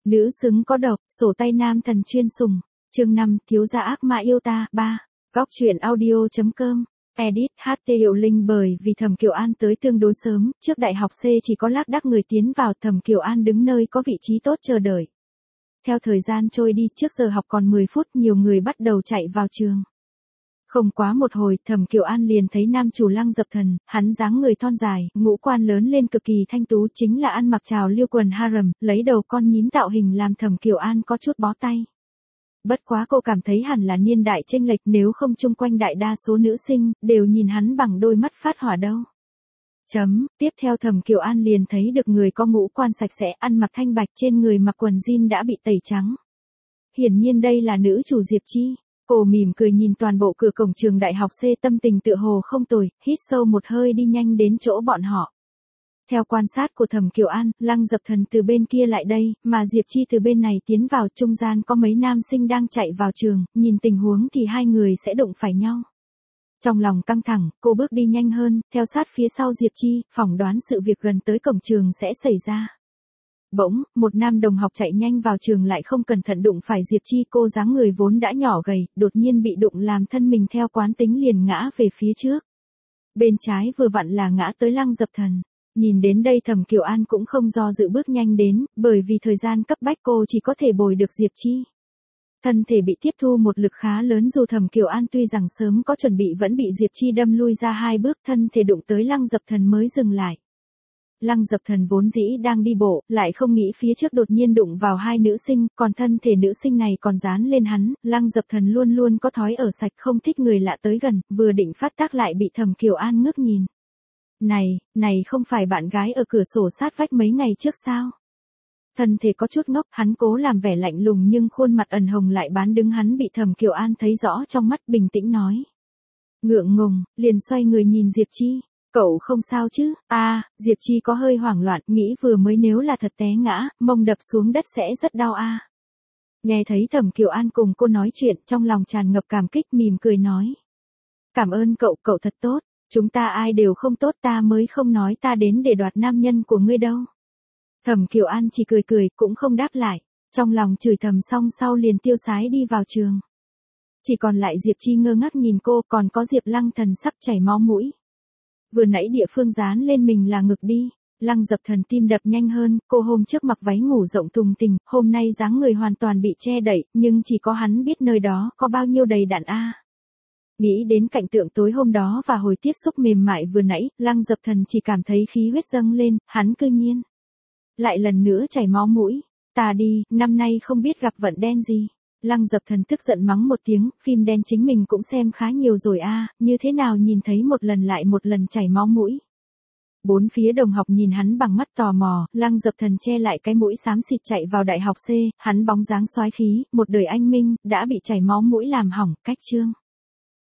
Nữ xứng có độc, sổ tay nam thần chuyên sủng. Chương 5, thiếu gia ác ma yêu ta, 3. Góc truyện audio.com. Edit HT Hiệu Linh. Bởi vì Thẩm Kiều An tới tương đối sớm, trước đại học C chỉ có lác đác người tiến vào, Thẩm Kiều An đứng nơi có vị trí tốt chờ đợi. Theo thời gian trôi đi, trước giờ học còn 10 phút, nhiều người bắt đầu chạy vào trường. Không quá một hồi, Thẩm Kiều An liền thấy nam chủ Lăng Dập Thần, hắn dáng người thon dài, ngũ quan lớn lên cực kỳ thanh tú, chính là ăn mặc trào lưu quần harem, lấy đầu con nhím tạo hình làm Thẩm Kiều An có chút bó tay. Bất quá cô cảm thấy hẳn là niên đại chênh lệch, nếu không chung quanh đại đa số nữ sinh đều nhìn hắn bằng đôi mắt phát hỏa đâu. Tiếp theo Thẩm Kiều An liền thấy được người có ngũ quan sạch sẽ, ăn mặc thanh bạch, trên người mặc quần jean đã bị tẩy trắng. Hiển nhiên đây là nữ chủ Diệp Chi. Cô mỉm cười nhìn toàn bộ cửa cổng trường đại học C, tâm tình tựa hồ không tồi, hít sâu một hơi đi nhanh đến chỗ bọn họ. Theo quan sát của Thẩm Kiều An, Lăng Dập Thần từ bên kia lại đây, mà Diệp Chi từ bên này tiến vào, trung gian có mấy nam sinh đang chạy vào trường, nhìn tình huống thì hai người sẽ đụng phải nhau. Trong lòng căng thẳng, cô bước đi nhanh hơn, theo sát phía sau Diệp Chi, phỏng đoán sự việc gần tới cổng trường sẽ xảy ra. Bỗng, một nam đồng học chạy nhanh vào trường lại không cẩn thận đụng phải Diệp Chi, cô dáng người vốn đã nhỏ gầy, đột nhiên bị đụng làm thân mình theo quán tính liền ngã về phía trước. Bên trái vừa vặn là ngã tới Lăng Dập Thần. Nhìn đến đây Thẩm Kiều An cũng không do dự bước nhanh đến, bởi vì thời gian cấp bách cô chỉ có thể bồi được Diệp Chi. Thân thể bị tiếp thu một lực khá lớn, dù Thẩm Kiều An tuy rằng sớm có chuẩn bị vẫn bị Diệp Chi đâm lui ra hai bước, thân thể đụng tới Lăng Dập Thần mới dừng lại. Lăng Dập Thần vốn dĩ đang đi bộ, lại không nghĩ phía trước đột nhiên đụng vào hai nữ sinh, còn thân thể nữ sinh này còn dán lên hắn, Lăng Dập Thần luôn luôn có thói ở sạch, không thích người lạ tới gần, vừa định phát tác lại bị Thẩm Kiều An ngước nhìn. Này không phải bạn gái ở cửa sổ sát vách mấy ngày trước sao? Thân thể có chút ngốc, hắn cố làm vẻ lạnh lùng nhưng khuôn mặt ẩn hồng lại bán đứng hắn, bị Thẩm Kiều An thấy rõ trong mắt, bình tĩnh nói. Ngượng ngùng, liền xoay người nhìn Diệp Chi. Cậu không sao chứ? Diệp Chi có hơi hoảng loạn, nghĩ vừa mới nếu là thật té ngã, mông đập xuống đất sẽ rất đau Nghe thấy Thẩm Kiều An cùng cô nói chuyện, trong lòng tràn ngập cảm kích, mỉm cười nói. Cảm ơn cậu, cậu thật tốt, chúng ta ai đều không tốt, ta mới không nói ta đến để đoạt nam nhân của ngươi đâu. Thẩm Kiều An chỉ cười cười, cũng không đáp lại, trong lòng chửi thầm xong sau liền tiêu sái đi vào trường. Chỉ còn lại Diệp Chi ngơ ngác nhìn cô, còn có Diệp Lăng Thần sắp chảy máu mũi. Vừa nãy địa phương dán lên mình là ngực đi. Lăng Dập Thần tim đập nhanh hơn, cô hôm trước mặc váy ngủ rộng thùng thình, hôm nay dáng người hoàn toàn bị che đậy, nhưng chỉ có hắn biết nơi đó có bao nhiêu đầy đặn Nghĩ đến cảnh tượng tối hôm đó và hồi tiếp xúc mềm mại vừa nãy, Lăng Dập Thần chỉ cảm thấy khí huyết dâng lên, hắn cư nhiên lại lần nữa chảy máu mũi. Ta đi, năm nay không biết gặp vận đen gì. Lăng Dập Thần tức giận mắng một tiếng, phim đen chính mình cũng xem khá nhiều rồi như thế nào nhìn thấy một lần lại một lần chảy máu mũi. Bốn phía đồng học nhìn hắn bằng mắt tò mò, Lăng Dập Thần che lại cái mũi xám xịt chạy vào đại học C, hắn bóng dáng soái khí, một đời anh minh, đã bị chảy máu mũi làm hỏng, cách chương.